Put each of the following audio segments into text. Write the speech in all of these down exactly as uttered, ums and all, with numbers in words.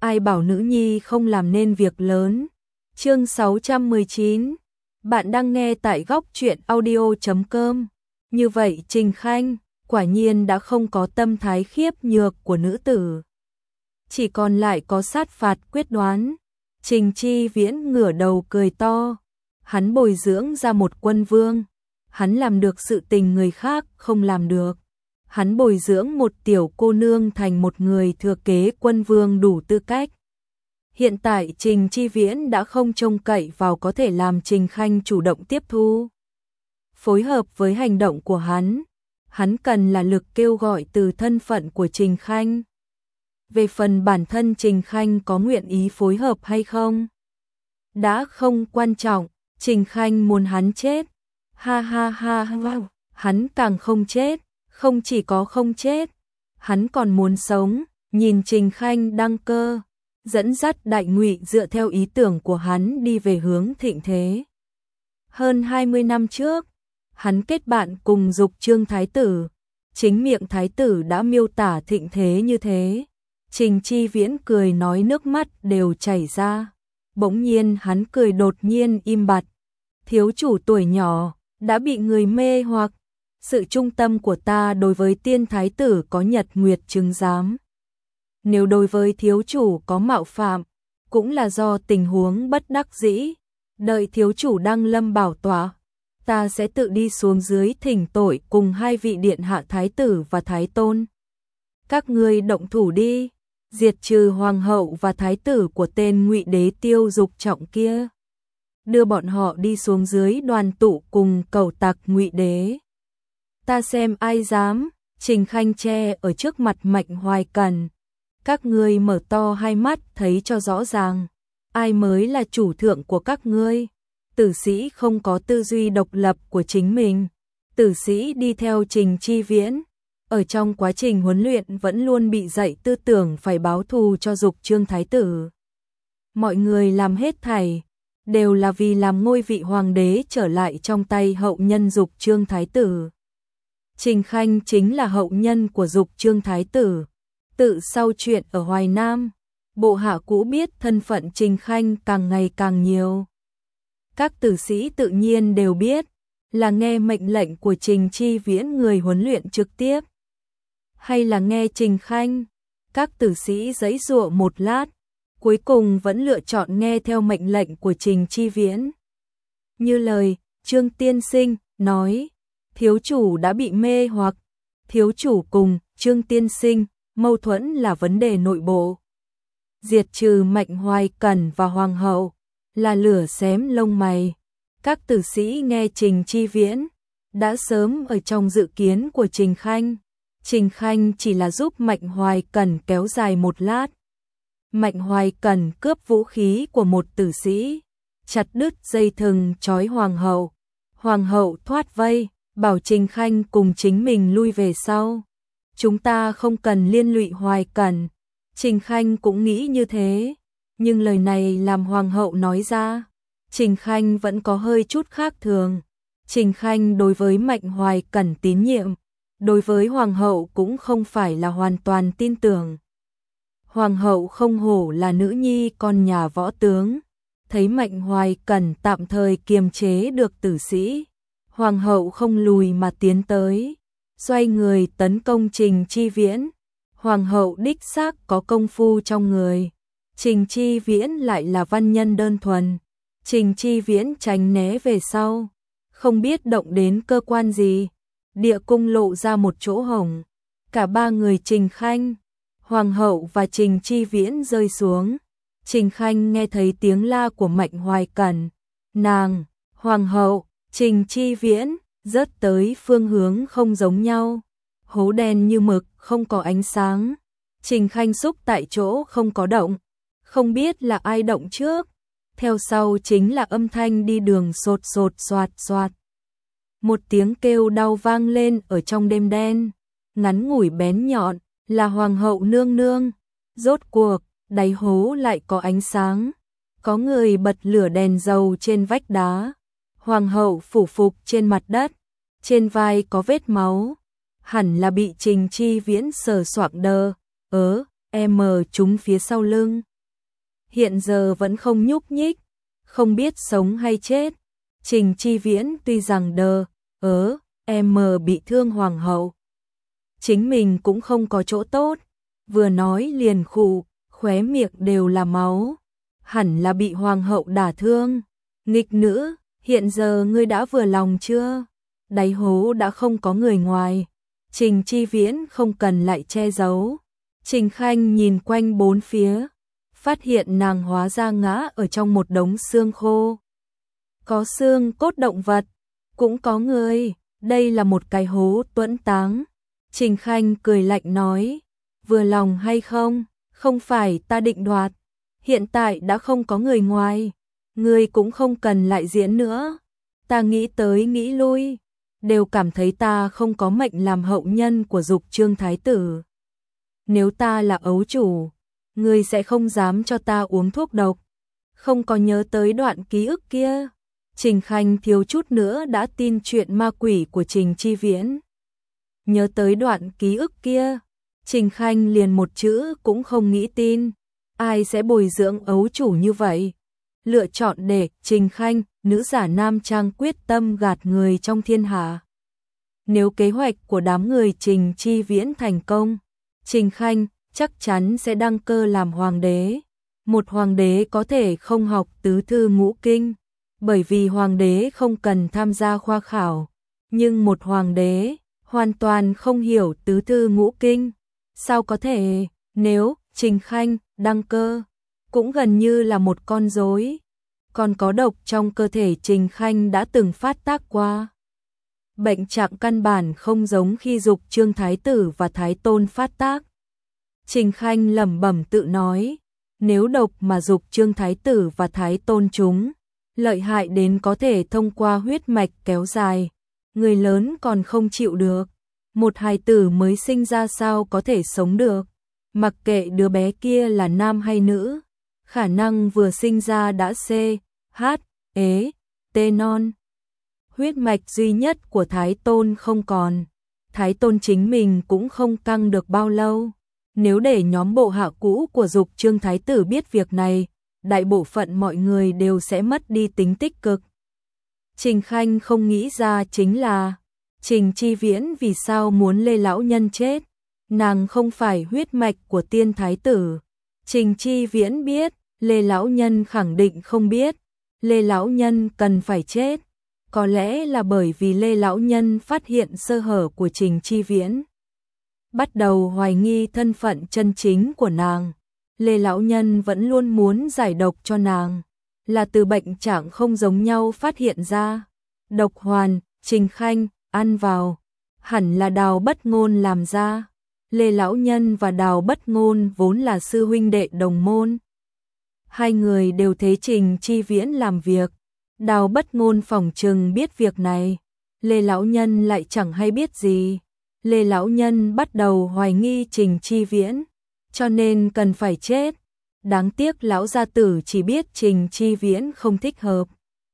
ai bảo nữ nhi không làm nên việc lớn. Chương sáu trăm mười chín. Bạn đang nghe tại góc truyện audio chấm com. Như vậy Trình Khanh quả nhiên đã không có tâm thái khiếp nhược của nữ tử, chỉ còn lại có sát phạt quyết đoán. Trình Chi Viễn ngửa đầu cười to, hắn bồi dưỡng ra một quân vương, hắn làm được sự tình người khác không làm được. Hắn bồi dưỡng một tiểu cô nương thành một người thừa kế quân vương đủ tư cách. Hiện tại Trình Chi Viễn đã không trông cậy vào có thể làm Trình Khanh chủ động tiếp thu, phối hợp với hành động của hắn. Hắn cần là lực kêu gọi từ thân phận của Trình Khanh. Về phần bản thân Trình Khanh có nguyện ý phối hợp hay không, đã không quan trọng. Trình Khanh muốn hắn chết. Ha ha ha ha, hắn càng không chết. Không chỉ có không chết, hắn còn muốn sống. Nhìn Trình Khanh đăng cơ, dẫn dắt Đại Ngụy dựa theo ý tưởng của hắn đi về hướng thịnh thế. Hơn hai mươi năm trước, hắn kết bạn cùng Dục Trương Thái tử, chính miệng Thái tử đã miêu tả thịnh thế như thế. Trình Chi Viễn cười nói nước mắt đều chảy ra. Bỗng nhiên hắn cười đột nhiên im bặt. Thiếu chủ tuổi nhỏ đã bị người mê hoặc. Sự trung tâm của ta đối với tiên thái tử có nhật nguyệt chứng giám. Nếu đối với thiếu chủ có mạo phạm, cũng là do tình huống bất đắc dĩ. Đợi thiếu chủ đăng lâm bảo tọa, ta sẽ tự đi xuống dưới thỉnh tội cùng hai vị điện hạ thái tử và thái tôn. Các ngươi động thủ đi, diệt trừ hoàng hậu và thái tử của tên Ngụy đế Tiêu Dục Trọng kia. Đưa bọn họ đi xuống dưới đoàn tụ cùng cầu tặc Ngụy đế. Ta xem ai dám. Trình Khanh che ở trước mặt Mạnh Hoài Cẩn. Các ngươi mở to hai mắt thấy cho rõ ràng, ai mới là chủ thượng của các ngươi. Tử sĩ không có tư duy độc lập của chính mình. Tử sĩ đi theo Trình Chi Viễn, ở trong quá trình huấn luyện vẫn luôn bị dạy tư tưởng phải báo thù cho Dục Trương Thái tử. Mọi người làm hết thảy đều là vì làm ngôi vị hoàng đế trở lại trong tay hậu nhân Dục Trương Thái tử. Trình Khanh chính là hậu nhân của Dục Trương Thái tử. Tự sau chuyện ở Hoài Nam, bộ hạ cũ biết thân phận Trình Khanh càng ngày càng nhiều. Các tử sĩ tự nhiên đều biết, là nghe mệnh lệnh của Trình Chi Viễn người huấn luyện trực tiếp, hay là nghe Trình Khanh. Các tử sĩ giãy giụa một lát, cuối cùng vẫn lựa chọn nghe theo mệnh lệnh của Trình Chi Viễn. Như lời Trương tiên sinh nói, thiếu chủ đã bị mê hoặc. Thiếu chủ cùng Trương tiên sinh mâu thuẫn là vấn đề nội bộ. Diệt trừ Mạnh Hoài Cẩn và hoàng hậu là lửa xém lông mày. Các tử sĩ nghe Trình Chi Viễn đã sớm ở trong dự kiến của Trình Khanh. Trình Khanh chỉ là giúp Mạnh Hoài Cẩn kéo dài một lát. Mạnh Hoài Cẩn cướp vũ khí của một tử sĩ, chặt đứt dây thừng trói hoàng hậu. Hoàng hậu thoát vây, bảo Trình Khanh cùng chính mình lui về sau. Chúng ta không cần liên lụy Hoài Cẩn. Trình Khanh cũng nghĩ như thế, nhưng lời này làm hoàng hậu nói ra, Trình Khanh vẫn có hơi chút khác thường. Trình Khanh đối với Mạnh Hoài Cẩn tín nhiệm, đối với hoàng hậu cũng không phải là hoàn toàn tin tưởng. Hoàng hậu không hổ là nữ nhi con nhà võ tướng, thấy Mạnh Hoài Cẩn tạm thời kiềm chế được tử sĩ, hoàng hậu không lùi mà tiến tới, xoay người tấn công Trình Chi Viễn. Hoàng hậu đích xác có công phu trong người, Trình Chi Viễn lại là văn nhân đơn thuần. Trình Chi Viễn tránh né về sau, không biết động đến cơ quan gì, địa cung lộ ra một chỗ hổng. Cả ba người Trình Khanh, hoàng hậu và Trình Chi Viễn rơi xuống. Trình Khanh nghe thấy tiếng la của Mạnh Hoài Cẩn, nàng, hoàng hậu, Trình Chi Viễn rớt tới phương hướng không giống nhau. Hố đen như mực, không có ánh sáng. Trình Khanh xúc tại chỗ không có động, không biết là ai động trước. Theo sau chính là âm thanh đi đường sột sột soạt soạt. Một tiếng kêu đau vang lên ở trong đêm đen, ngắn ngủi bén nhọn, là hoàng hậu nương nương. Rốt cuộc, đáy hố lại có ánh sáng. Có người bật lửa đèn dầu trên vách đá. Hoàng hậu phủ phục trên mặt đất, trên vai có vết máu. Hẳn là bị Trình Chi Viễn sờ soạng đờ, ớ, em mờ trúng phía sau lưng. hiện giờ vẫn không nhúc nhích, không biết sống hay chết. Trình Chi Viễn tuy rằng đờ, ớ, em mờ bị thương hoàng hậu. Chính mình cũng không có chỗ tốt, vừa nói liền khụ, khóe miệng đều là máu. Hẳn là bị hoàng hậu đả thương. Nghịch nữ, hiện giờ ngươi đã vừa lòng chưa? Đáy hố đã không có người ngoài. Trình Chi Viễn không cần lại che giấu. Trình Khanh nhìn quanh bốn phía, phát hiện nàng hóa ra ngã ở trong một đống xương khô. Có xương cốt động vật, cũng có người, đây là một cái hố tuẫn táng. Trình Khanh cười lạnh nói, vừa lòng hay không, không phải ta định đoạt, hiện tại đã không có người ngoài, ngươi cũng không cần lại diễn nữa. Ta nghĩ tới nghĩ lui, đều cảm thấy ta không có mệnh làm hậu nhân của Dục Trương Thái tử. Nếu ta là ấu chủ, ngươi sẽ không dám cho ta uống thuốc độc. Không có nhớ tới đoạn ký ức kia. Trình Khanh thiếu chút nữa đã tin chuyện ma quỷ của Trình Chi Viễn. Nhớ tới đoạn ký ức kia, Trình Khanh liền một chữ cũng không nghĩ tin. Ai sẽ bồi dưỡng ấu chủ như vậy? Lựa chọn để Trình Khanh, nữ giả nam trang quyết tâm gạt người trong thiên hạ. Nếu kế hoạch của đám người Trình Chi Viễn thành công, Trình Khanh chắc chắn sẽ đăng cơ làm hoàng đế. Một hoàng đế có thể không học tứ thư ngũ kinh, bởi vì hoàng đế không cần tham gia khoa khảo. Nhưng một hoàng đế hoàn toàn không hiểu tứ thư ngũ kinh. Sao có thể, nếu Trình Khanh đăng cơ, cũng gần như là một con rối. Còn có độc trong cơ thể Trình Khanh đã từng phát tác qua. Bệnh trạng căn bản không giống khi Dục Trương Thái tử và Thái Tôn phát tác. Trình Khanh lẩm bẩm tự nói, nếu độc mà Dục Trương Thái tử và Thái Tôn chúng, lợi hại đến có thể thông qua huyết mạch kéo dài, người lớn còn không chịu được, một hài tử mới sinh ra sao có thể sống được, mặc kệ đứa bé kia là nam hay nữ, khả năng vừa sinh ra đã C, H, ế, T non. Huyết mạch duy nhất của Thái Tôn không còn, Thái Tôn chính mình cũng không căng được bao lâu. Nếu để nhóm bộ hạ cũ của Dục Trương Thái tử biết việc này, đại bộ phận mọi người đều sẽ mất đi tính tích cực. Trình Khanh không nghĩ ra chính là Trình Chi Viễn vì sao muốn Lê lão nhân chết. Nàng không phải huyết mạch của tiên thái tử. Trình Chi Viễn biết, Lê lão nhân khẳng định không biết. Lê lão nhân cần phải chết. Có lẽ là bởi vì Lê lão nhân phát hiện sơ hở của Trình Chi Viễn, bắt đầu hoài nghi thân phận chân chính của nàng. Lê lão nhân vẫn luôn muốn giải độc cho nàng, là từ bệnh trạng không giống nhau phát hiện ra. Độc hoàn, Trình Khanh ăn vào, hẳn là Đào Bất Ngôn làm ra. Lê lão nhân và Đào Bất Ngôn vốn là sư huynh đệ đồng môn. Hai người đều thấy Trình Chi Viễn làm việc. Đào Bất Ngôn phỏng chừng biết việc này, Lê lão nhân lại chẳng hay biết gì. Lê lão nhân bắt đầu hoài nghi Trình Chi Viễn, cho nên cần phải chết. Đáng tiếc lão gia tử chỉ biết Trình Chi Viễn không thích hợp,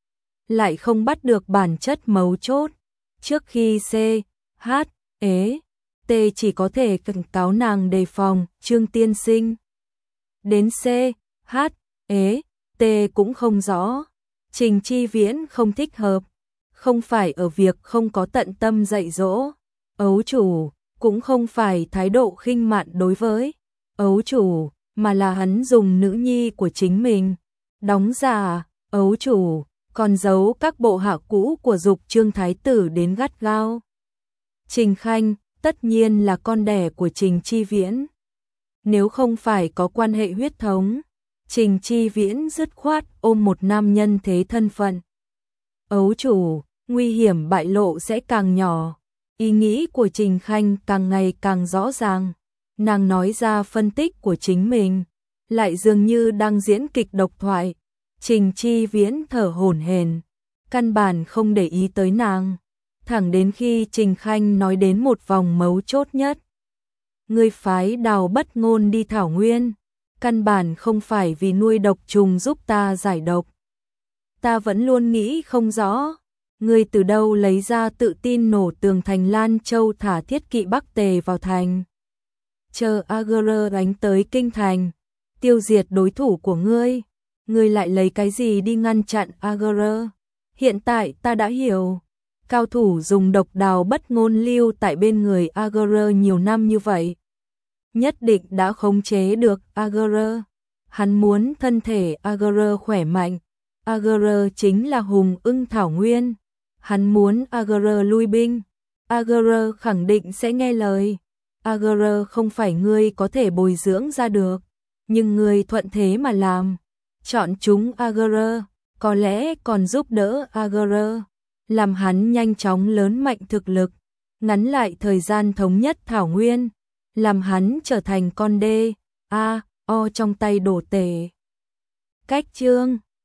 lại không bắt được bản chất mấu chốt. Trước khi C, H, ế, T chỉ có thể cảnh cáo nàng đề phòng Trương tiên sinh. Đến C, H, ế, T cũng không rõ. Trình Chi Viễn không thích hợp, không phải ở việc không có tận tâm dạy dỗ ấu chủ, cũng không phải thái độ khinh mạn đối với ấu chủ, mà là hắn dùng nữ nhi của chính mình đóng giả ấu chủ, còn giấu các bộ hạ cũ của Dục Trương Thái tử đến gắt gao. Trình Khanh tất nhiên là con đẻ của Trình Chi Viễn. Nếu không phải có quan hệ huyết thống, Trình Chi Viễn dứt khoát ôm một nam nhân thế thân phận. Ấu chủ, nguy hiểm bại lộ sẽ càng nhỏ. Ý nghĩ của Trình Khanh càng ngày càng rõ ràng. Nàng nói ra phân tích của chính mình, lại dường như đang diễn kịch độc thoại. Trình Chi Viễn thở hổn hển, căn bản không để ý tới nàng, thẳng đến khi Trình Khanh nói đến một vòng mấu chốt nhất. Ngươi phái Đào Bất Ngôn đi thảo nguyên, căn bản không phải vì nuôi độc trùng giúp ta giải độc. Ta vẫn luôn nghĩ không rõ, ngươi từ đâu lấy ra tự tin nổ tường thành Lan Châu thả thiết kỵ Bắc Tề vào thành. Chờ a giê rờ đánh tới kinh thành, tiêu diệt đối thủ của ngươi. Ngươi lại lấy cái gì đi ngăn chặn a giê rờ? Hiện tại ta đã hiểu. Cao thủ dùng độc đào bất ngôn lưu tại bên người a giê rờ nhiều năm như vậy, nhất định đã khống chế được a giê rờ. Hắn muốn thân thể a giê rờ khỏe mạnh. a giê rờ chính là hùng ưng thảo nguyên. Hắn muốn a giê rờ lui binh. a giê rờ khẳng định sẽ nghe lời. a giê rờ không phải ngươi có thể bồi dưỡng ra được, nhưng ngươi thuận thế mà làm. Chọn chúng a giê rờ, có lẽ còn giúp đỡ a giê rờ, làm hắn nhanh chóng lớn mạnh thực lực, ngắn lại thời gian thống nhất thảo nguyên, làm hắn trở thành con đê, a, o trong tay đổ tể. Cách chương